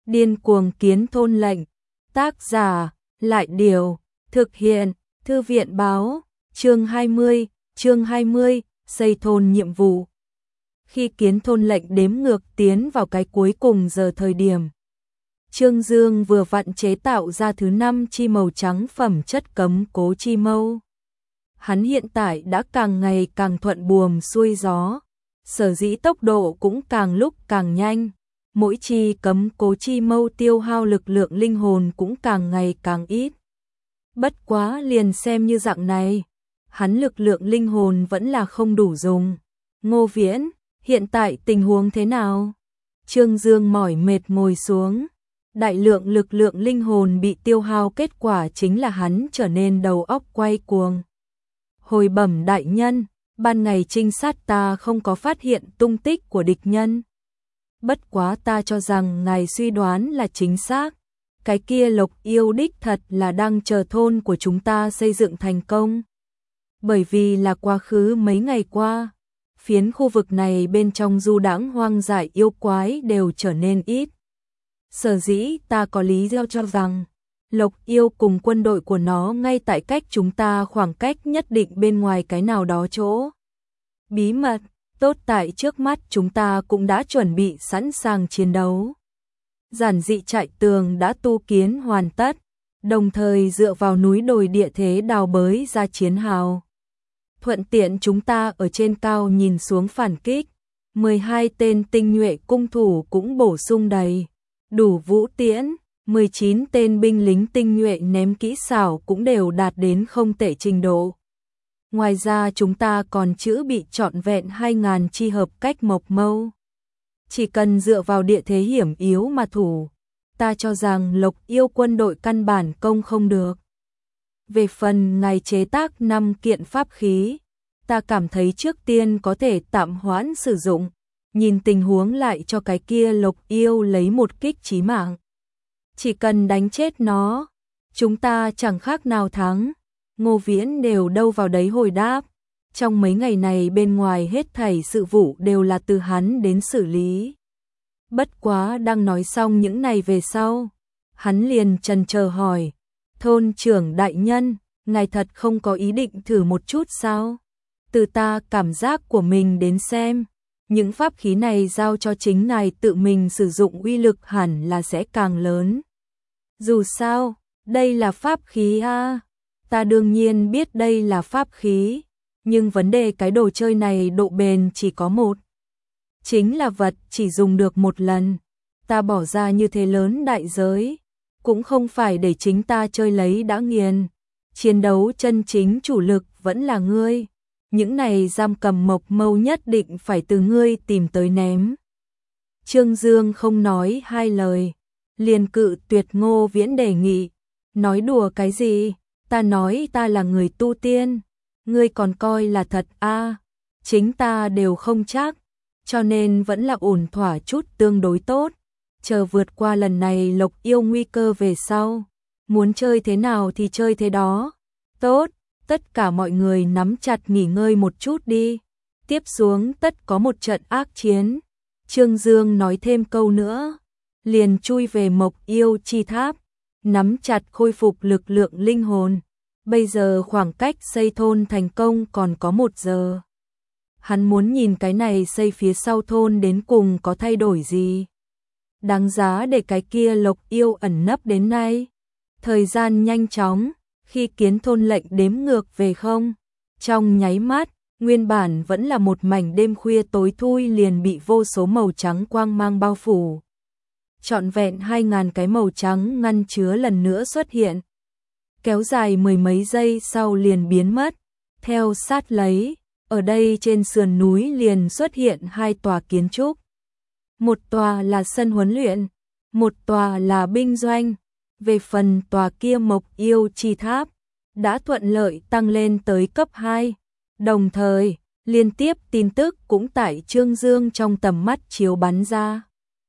Điên cuồng kiến thôn lệnh. Tác giả, Lại Điều. Thực hiện, Thư viện Báo. Chương 20, xây thôn nhiệm vụ. Khi kiến thôn lệnh đếm ngược tiến vào cái cuối cùng giờ thời điểm, Trương Dương vừa vặn chế tạo ra thứ 5 chi màu trắng phẩm chất cấm cố chi mâu. Hắn hiện tại đã càng ngày càng thuận buồm xuôi gió, sở dĩ tốc độ cũng càng lúc càng nhanh. Mỗi chi cấm cố chi mâu tiêu hao lực lượng linh hồn cũng càng ngày càng ít. Bất quá liền xem như dạng này, hắn lực lượng linh hồn vẫn là không đủ dùng. Ngô Viễn, hiện tại tình huống thế nào? Trương Dương mỏi mệt ngồi xuống. Đại lượng lực lượng linh hồn bị tiêu hao, kết quả chính là hắn trở nên đầu óc quay cuồng. Hồi bẩm đại nhân, ban ngày trinh sát ta không có phát hiện tung tích của địch nhân. Bất quá ta cho rằng ngài suy đoán là chính xác. Cái kia Lộc Yêu đích thật là đang chờ thôn của chúng ta xây dựng thành công. Bởi vì là quá khứ mấy ngày qua, phiến khu vực này bên trong du đãng hoang dại yêu quái đều trở nên ít. Sở dĩ ta có lý do cho rằng Lộc Yêu cùng quân đội của nó ngay tại cách chúng ta khoảng cách nhất định bên ngoài cái nào đó chỗ bí mật. Tốt tại trước mắt chúng ta cũng đã chuẩn bị sẵn sàng chiến đấu. Giản dị trại tường đã tu kiến hoàn tất, đồng thời dựa vào núi đồi địa thế đào bới ra chiến hào. Thuận tiện chúng ta ở trên cao nhìn xuống phản kích. 12 tên tinh nhuệ cung thủ cũng bổ sung đầy đủ vũ tiễn, 19 tên binh lính tinh nhuệ ném kỹ xảo cũng đều đạt đến không tệ trình độ. Ngoài ra chúng ta còn chữ bị trọn vẹn 2.000 chi hợp cách mộc mâu. Chỉ cần dựa vào địa thế hiểm yếu mà thủ, ta cho rằng Lộc Yêu quân đội căn bản công không được. Về phần ngài chế tác 5 kiện pháp khí, ta cảm thấy trước tiên có thể tạm hoãn sử dụng, nhìn tình huống lại cho cái kia Lộc Yêu lấy một kích chí mạng. Chỉ cần đánh chết nó, chúng ta chẳng khác nào thắng. Ngô Viễn đều đâu vào đấy hồi đáp. Trong mấy ngày này bên ngoài hết thảy sự vụ đều là từ hắn đến xử lý. Bất quá đang nói xong những này về sau, hắn liền chần chờ hỏi, thôn trưởng đại nhân, ngài thật không có ý định thử một chút sao? Từ ta cảm giác của mình đến xem, những pháp khí này giao cho chính ngài tự mình sử dụng uy lực hẳn là sẽ càng lớn. Dù sao, đây là pháp khí a. Ta đương nhiên biết đây là pháp khí, nhưng vấn đề cái đồ chơi này độ bền chỉ có một. Chính là vật chỉ dùng được một lần. Ta bỏ ra như thế lớn đại giới, cũng không phải để chính ta chơi lấy đã nghiền. Chiến đấu chân chính chủ lực vẫn là ngươi. Những này giam cầm mộc mâu nhất định phải từ ngươi tìm tới ném. Trương Dương không nói hai lời, liền cự tuyệt Ngô Viễn đề nghị. Nói đùa cái gì? Ta nói ta là người tu tiên, ngươi còn coi là thật a? Chính ta đều không chắc, cho nên vẫn là ổn thỏa chút tương đối tốt. Chờ vượt qua lần này Lộc Yêu nguy cơ về sau, muốn chơi thế nào thì chơi thế đó. Tốt, tất cả mọi người nắm chặt nghỉ ngơi một chút đi. Tiếp xuống tất có một trận ác chiến. Trương Dương nói thêm câu nữa, liền chui về Mộc Yêu chi tháp, nắm chặt khôi phục lực lượng linh hồn. Bây giờ khoảng cách xây thôn thành công còn có 1 giờ. Hắn muốn nhìn cái này xây phía sau thôn đến cùng có thay đổi gì. Đáng giá để cái kia Lộc Yêu ẩn nấp đến nay. Thời gian nhanh chóng, khi kiến thôn lệnh đếm ngược về không. Trong nháy mắt, nguyên bản vẫn là một mảnh đêm khuya tối thui liền bị vô số màu trắng quang mang bao phủ. Trọn vẹn 2.000 cái màu trắng ngăn chứa lần nữa xuất hiện. Kéo dài 10 mấy giây sau liền biến mất. Theo sát lấy, ở đây trên sườn núi liền xuất hiện 2 tòa kiến trúc. Một tòa là sân huấn luyện, một tòa là binh doanh. Về phần tòa kia Mộc Yêu chi tháp, đã thuận lợi tăng lên tới cấp 2. Đồng thời, liên tiếp tin tức cũng tại Trương Dương trong tầm mắt chiếu bắn ra.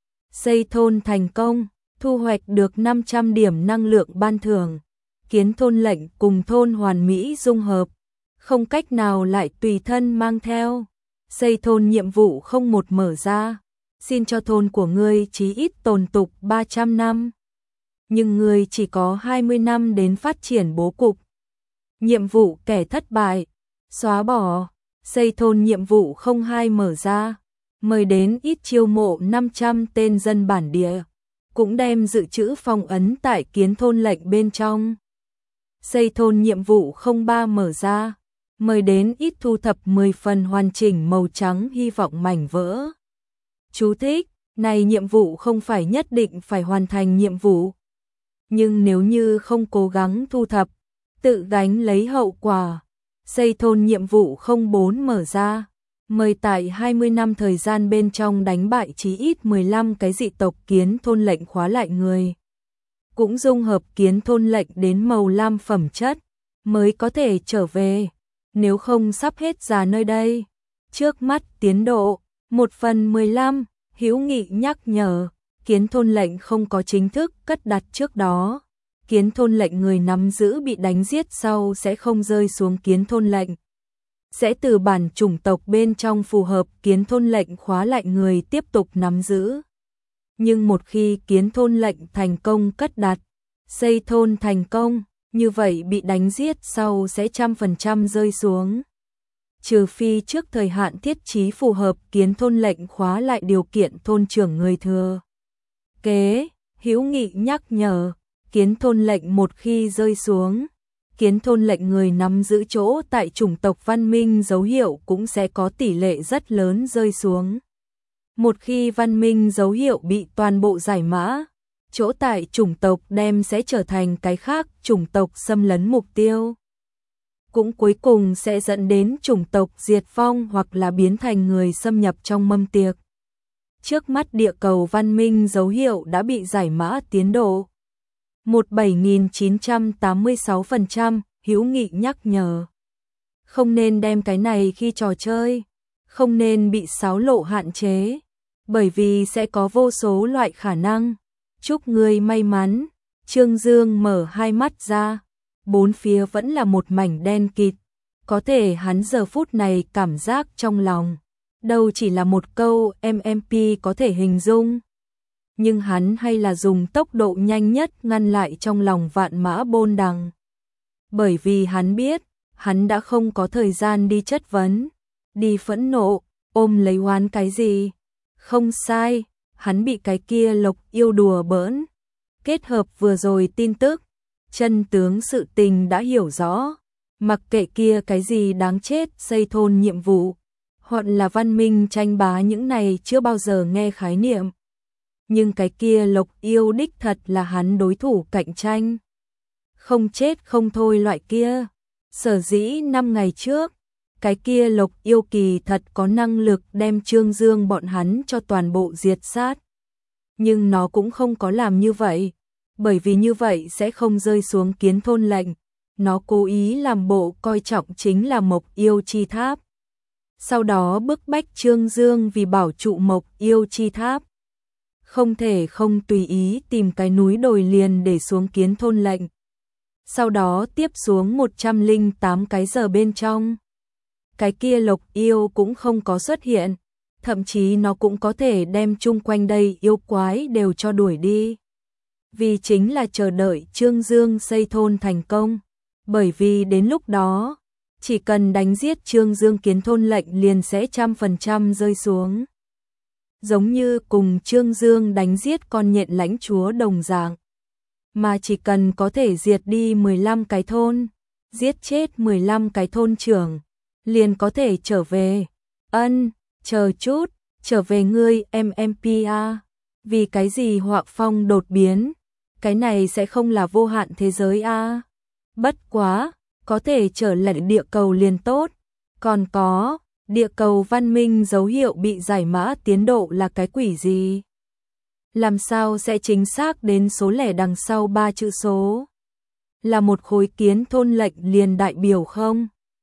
Xây thôn thành công, thu hoạch được 500 điểm năng lượng ban thưởng. Kiến thôn lệnh cùng thôn hoàn mỹ dung hợp, không cách nào lại tùy thân mang theo. Xây thôn nhiệm vụ 01 mở ra, xin cho thôn của ngươi chí ít tồn tục 300 năm. Nhưng ngươi chỉ có 20 năm đến phát triển bố cục. Nhiệm vụ kẻ thất bại, xóa bỏ, xây thôn nhiệm vụ 02 mở ra, mời đến ít chiêu mộ 500 tên dân bản địa, cũng đem dự trữ phong ấn tại kiến thôn lệnh bên trong. Xây thôn nhiệm vụ 03 mở ra, mời đến ít thu thập 10 phần hoàn chỉnh màu trắng hy vọng mảnh vỡ. Chú thích, này nhiệm vụ không phải nhất định phải hoàn thành nhiệm vụ. Nhưng nếu như không cố gắng thu thập, tự gánh lấy hậu quả. Xây thôn nhiệm vụ 04 mở ra, mời tại 20 năm thời gian bên trong đánh bại chí ít 15 cái dị tộc kiến thôn lệnh khóa lại người. Cũng dung hợp kiến thôn lệnh đến màu lam phẩm chất, mới có thể trở về, nếu không sắp hết già nơi đây. Trước mắt tiến độ, 1/15, hữu nghị nhắc nhở, kiến thôn lệnh không có chính thức cất đặt trước đó. Kiến thôn lệnh người nắm giữ bị đánh giết sau sẽ không rơi xuống kiến thôn lệnh. Sẽ từ bản chủng tộc bên trong phù hợp kiến thôn lệnh khóa lại người tiếp tục nắm giữ. Nhưng một khi kiến thôn lệnh thành công cất đặt, xây thôn thành công, như vậy bị đánh giết sau sẽ 100% rơi xuống. Trừ phi trước thời hạn thiết trí phù hợp kiến thôn lệnh khóa lại điều kiện thôn trưởng người thừa kế, hữu nghị nhắc nhở, kiến thôn lệnh một khi rơi xuống, kiến thôn lệnh người nắm giữ chỗ tại chủng tộc văn minh dấu hiệu cũng sẽ có tỷ lệ rất lớn rơi xuống. Một khi văn minh dấu hiệu bị toàn bộ giải mã, chỗ tại chủng tộc đem sẽ trở thành cái khác chủng tộc xâm lấn mục tiêu. Cũng cuối cùng sẽ dẫn đến chủng tộc diệt vong hoặc là biến thành người xâm nhập trong mâm tiệc. Trước mắt địa cầu văn minh dấu hiệu đã bị giải mã tiến độ. 17.986%, hữu nghị nhắc nhở. Không nên đem cái này khi trò chơi, không nên bị xáo lộ hạn chế, bởi vì sẽ có vô số loại khả năng. Chúc ngươi may mắn. Trương Dương mở hai mắt ra, bốn phía vẫn là một mảnh đen kịt, có thể hắn giờ phút này cảm giác trong lòng, đâu chỉ là một câu MMP có thể hình dung. Nhưng hắn hay là dùng tốc độ nhanh nhất ngăn lại trong lòng vạn mã bôn đằng. Bởi vì hắn biết, hắn đã không có thời gian đi chất vấn, đi phẫn nộ, ôm lấy oán cái gì. Không sai, hắn bị cái kia Lộc yêu đùa bỡn. Kết hợp vừa rồi tin tức, chân tướng sự tình đã hiểu rõ. Mặc kệ kia cái gì đáng chết xây thôn nhiệm vụ, hoặc là văn minh tranh bá những này chưa bao giờ nghe khái niệm. Nhưng cái kia Lộc yêu đích thật là hắn đối thủ cạnh tranh. Không chết không thôi loại kia. Sở dĩ 5 ngày trước, cái kia Lộc yêu kỳ thật có năng lực đem Trương Dương bọn hắn cho toàn bộ diệt sát. Nhưng nó cũng không có làm như vậy, bởi vì như vậy sẽ không rơi xuống kiến thôn lệnh. Nó cố ý làm bộ coi trọng chính là Mộc yêu chi tháp. Sau đó bức bách Trương Dương vì bảo trụ Mộc yêu chi tháp. Không thể không tùy ý tìm cái núi đồi liền để xuống kiến thôn lệnh. Sau đó tiếp xuống 108 cái giờ bên trong. Cái kia Lộc yêu cũng không có xuất hiện, thậm chí nó cũng có thể đem chung quanh đây yêu quái đều cho đuổi đi. Vì chính là chờ đợi Trương Dương xây thôn thành công, bởi vì đến lúc đó, chỉ cần đánh giết Trương Dương kiến thôn lệnh liền sẽ 100% rơi xuống. Giống như cùng Trương Dương đánh giết con nhện lãnh chúa đồng dạng. Mà chỉ cần có thể diệt đi 15 cái thôn, giết chết 15 cái thôn trưởng, liền có thể trở về. Chờ chút, trở về ngươi MMPA. Vì cái gì Hoạc Phong đột biến? Cái này sẽ không là vô hạn thế giới a? Bất quá, có thể trở lại địa cầu liền tốt. Còn có, địa cầu văn minh dấu hiệu bị giải mã tiến độ là cái quỷ gì? Làm sao sẽ chính xác đến số lẻ đằng sau 3 chữ số? Là một khối kiến thôn lệnh liền đại biểu không?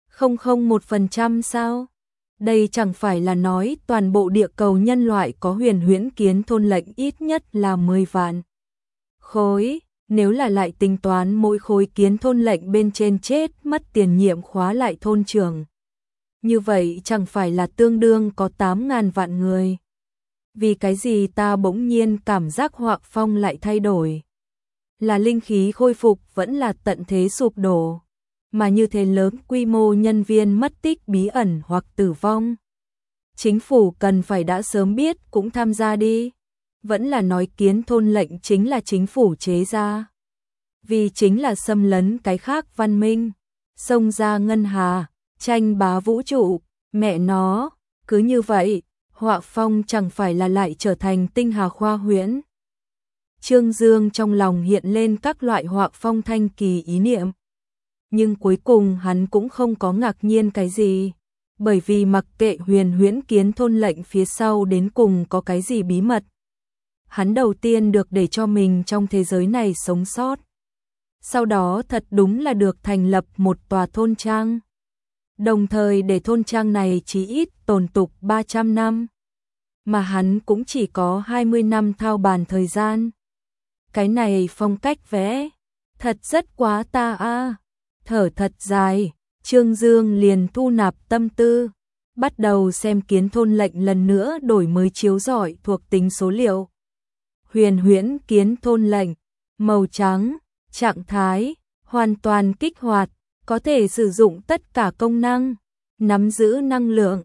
001% sao? Đây chẳng phải là nói toàn bộ địa cầu nhân loại có huyền huyễn kiến thôn lệnh ít nhất là 10 vạn khối. Nếu là lại tính toán mỗi khối kiến thôn lệnh bên trên chết mất tiền nhiệm khóa lại thôn trưởng. Như vậy chẳng phải là tương đương có 8.000 vạn người. Vì cái gì ta bỗng nhiên cảm giác họa phong lại thay đổi? Là linh khí khôi phục vẫn là tận thế sụp đổ? Mà như thế lớn quy mô nhân viên mất tích bí ẩn hoặc tử vong. Chính phủ cần phải đã sớm biết cũng tham gia đi. Vẫn là nói Kiến Thôn lệnh chính là chính phủ chế ra. Vì chính là xâm lấn cái khác văn minh. Xông ra ngân hà, tranh bá vũ trụ, mẹ nó, cứ như vậy, họa phong chẳng phải là lại trở thành tinh hà khoa huyễn. Trương Dương trong lòng hiện lên các loại họa phong thanh kỳ ý niệm. Nhưng cuối cùng hắn cũng không có ngạc nhiên cái gì. Bởi vì mặc kệ huyền huyễn Kiến Thôn lệnh phía sau đến cùng có cái gì bí mật. Hắn đầu tiên được để cho mình trong thế giới này sống sót. Sau đó thật đúng là được thành lập một tòa thôn trang. Đồng thời để thôn trang này chí ít tồn tục 300 năm. Mà hắn cũng chỉ có 20 năm thao bàn thời gian. Cái này phong cách vẽ, thật rất quá ta a. Thở thật dài, Trương Dương liền thu nạp tâm tư, bắt đầu xem Kiến Thôn lệnh lần nữa đổi mới chiếu rọi thuộc tính số liệu. Huyền huyễn Kiến Thôn lệnh, màu trắng, trạng thái, hoàn toàn kích hoạt, có thể sử dụng tất cả công năng, nắm giữ năng lượng,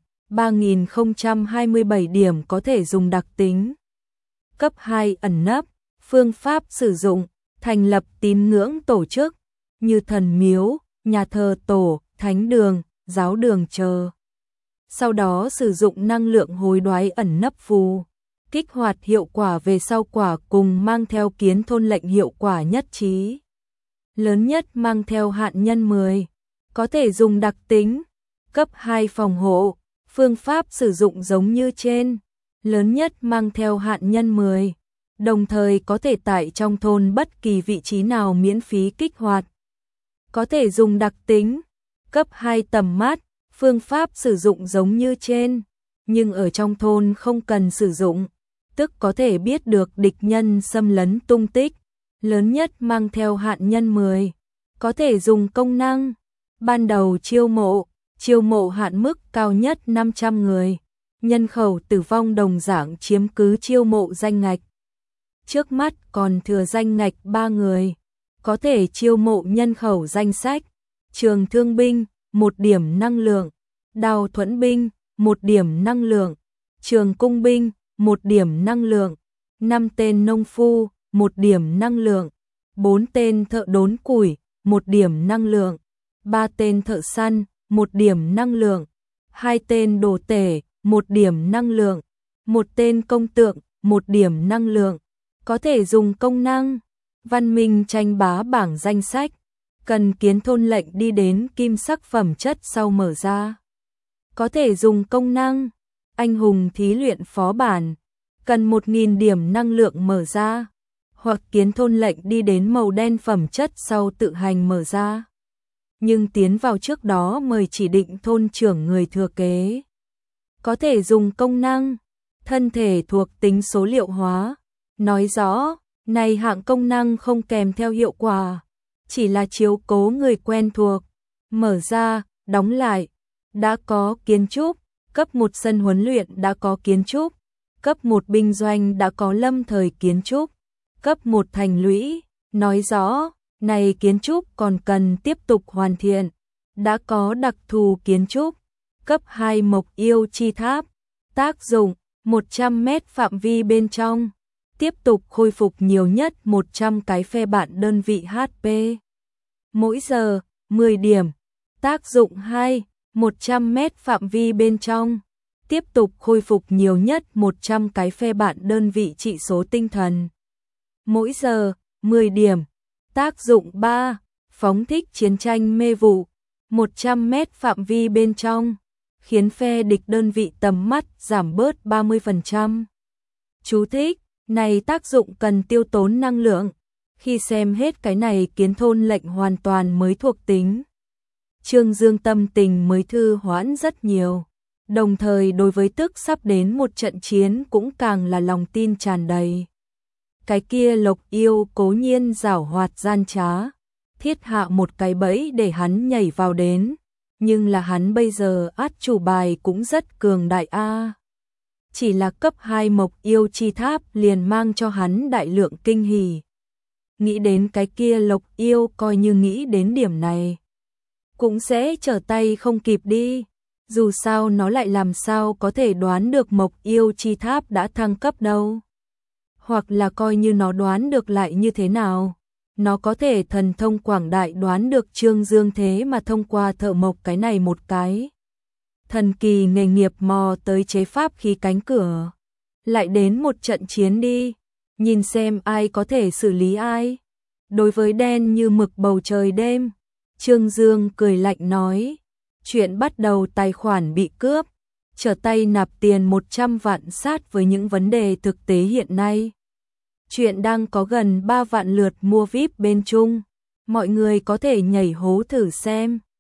3027 điểm có thể dùng đặc tính. Cấp 2 ẩn nấp, phương pháp sử dụng, thành lập tín ngưỡng tổ chức, như thần miếu, nhà thờ tổ, thánh đường, giáo đường chờ. Sau đó sử dụng năng lượng hối đoái ẩn nấp phù, kích hoạt hiệu quả về sau quả cùng mang theo Kiến Thôn lệnh hiệu quả nhất trí. Lớn nhất mang theo hạn nhân 10, có thể dùng đặc tính. Cấp 2 phòng hộ, phương pháp sử dụng giống như trên, lớn nhất mang theo hạn nhân 10, đồng thời có thể tại trong thôn bất kỳ vị trí nào miễn phí kích hoạt. Có thể dùng đặc tính. Cấp 2 tầm mắt, phương pháp sử dụng giống như trên, nhưng ở trong thôn không cần sử dụng, tức có thể biết được địch nhân xâm lấn tung tích, lớn nhất mang theo hạn nhân 10, có thể dùng công năng. Ban đầu chiêu mộ hạn mức cao nhất 500 người, nhân khẩu tử vong đồng dạng chiếm cứ chiêu mộ danh ngạch. Trước mắt còn thừa danh ngạch 3 người, có thể chiêu mộ nhân khẩu danh sách. Trường thương binh, 1 điểm năng lượng, đào thuẫn binh, 1 điểm năng lượng, trường cung binh, 1 điểm năng lượng, 5 tên nông phu, 1 điểm năng lượng, 4 tên thợ đốn củi, 1 điểm năng lượng, 3 tên thợ săn, 1 điểm năng lượng, 2 tên đồ tể, 1 điểm năng lượng, 1 tên công tượng, 1 điểm năng lượng, có thể dùng công năng. Văn minh tranh bá bảng danh sách, cần Kiến Thôn lệnh đi đến kim sắc phẩm chất sau mở ra. Có thể dùng công năng. Anh hùng thí luyện phó bản, cần 1000 điểm năng lượng mở ra. Hoặc Kiến Thôn lệnh đi đến màu đen phẩm chất sau tự hành mở ra. Nhưng tiến vào trước đó mời chỉ định thôn trưởng người thừa kế. Có thể dùng công năng. Thân thể thuộc tính số liệu hóa, nói rõ. Này hạng công năng không kèm theo hiệu quả, chỉ là chiếu cố người quen thuộc. Mở ra, đóng lại, đã có kiến trúc, cấp 1 sân huấn luyện đã có kiến trúc, cấp 1 binh doanh đã có lâm thời kiến trúc, cấp 1 thành lũy, nói rõ, này kiến trúc còn cần tiếp tục hoàn thiện, đã có đặc thù kiến trúc. Cấp 2 mộc yêu chi tháp, tác dụng, 100 mét phạm vi bên trong. Tiếp tục khôi phục nhiều nhất 100 cái phe bạn đơn vị HP. Mỗi giờ, 10 điểm. Tác dụng 2, 100 mét phạm vi bên trong. Tiếp tục khôi phục nhiều nhất 100 cái phe bạn đơn vị trị số tinh thần. Mỗi giờ, 10 điểm. Tác dụng 3, phóng thích chiến tranh mê vụ. 100 mét phạm vi bên trong. Khiến phe địch đơn vị tầm mắt giảm bớt 30%. Chú thích. Này tác dụng cần tiêu tốn năng lượng. Khi xem hết cái này Kiến Thôn lệnh hoàn toàn mới thuộc tính. Trương Dương tâm tình mới thư hoãn rất nhiều. Đồng thời đối với tức sắp đến một trận chiến cũng càng là lòng tin tràn đầy. Cái kia Lộc Yêu cố nhiên giảo hoạt gian trá, thiết hạ một cái bẫy để hắn nhảy vào đến. Nhưng là hắn bây giờ át chủ bài cũng rất cường đại a. chỉ là cấp 2 Mộc Yêu Chi Tháp liền mang cho hắn đại lượng kinh hỉ. Nghĩ đến cái kia Lộc Yêu, coi như nghĩ đến điểm này cũng sẽ trở tay không kịp đi. Dù sao nó lại làm sao có thể đoán được Mộc Yêu Chi Tháp đã thăng cấp đâu. Hoặc là coi như nó đoán được lại như thế nào. Nó có thể thần thông quảng đại đoán được Trương Dương thế mà thông qua thợ mộc cái này một cái thần kỳ nghề nghiệp mò tới chế pháp khí cánh cửa. Lại đến một trận chiến đi, nhìn xem ai có thể xử lý ai. Đối với đen như mực bầu trời đêm, Trương Dương cười lạnh nói, chuyện bắt đầu tài khoản bị cướp, trở tay nạp tiền 100 vạn sát với những vấn đề thực tế hiện nay. Chuyện đang có gần 3 vạn lượt mua VIP bên Trung, mọi người có thể nhảy hố thử xem.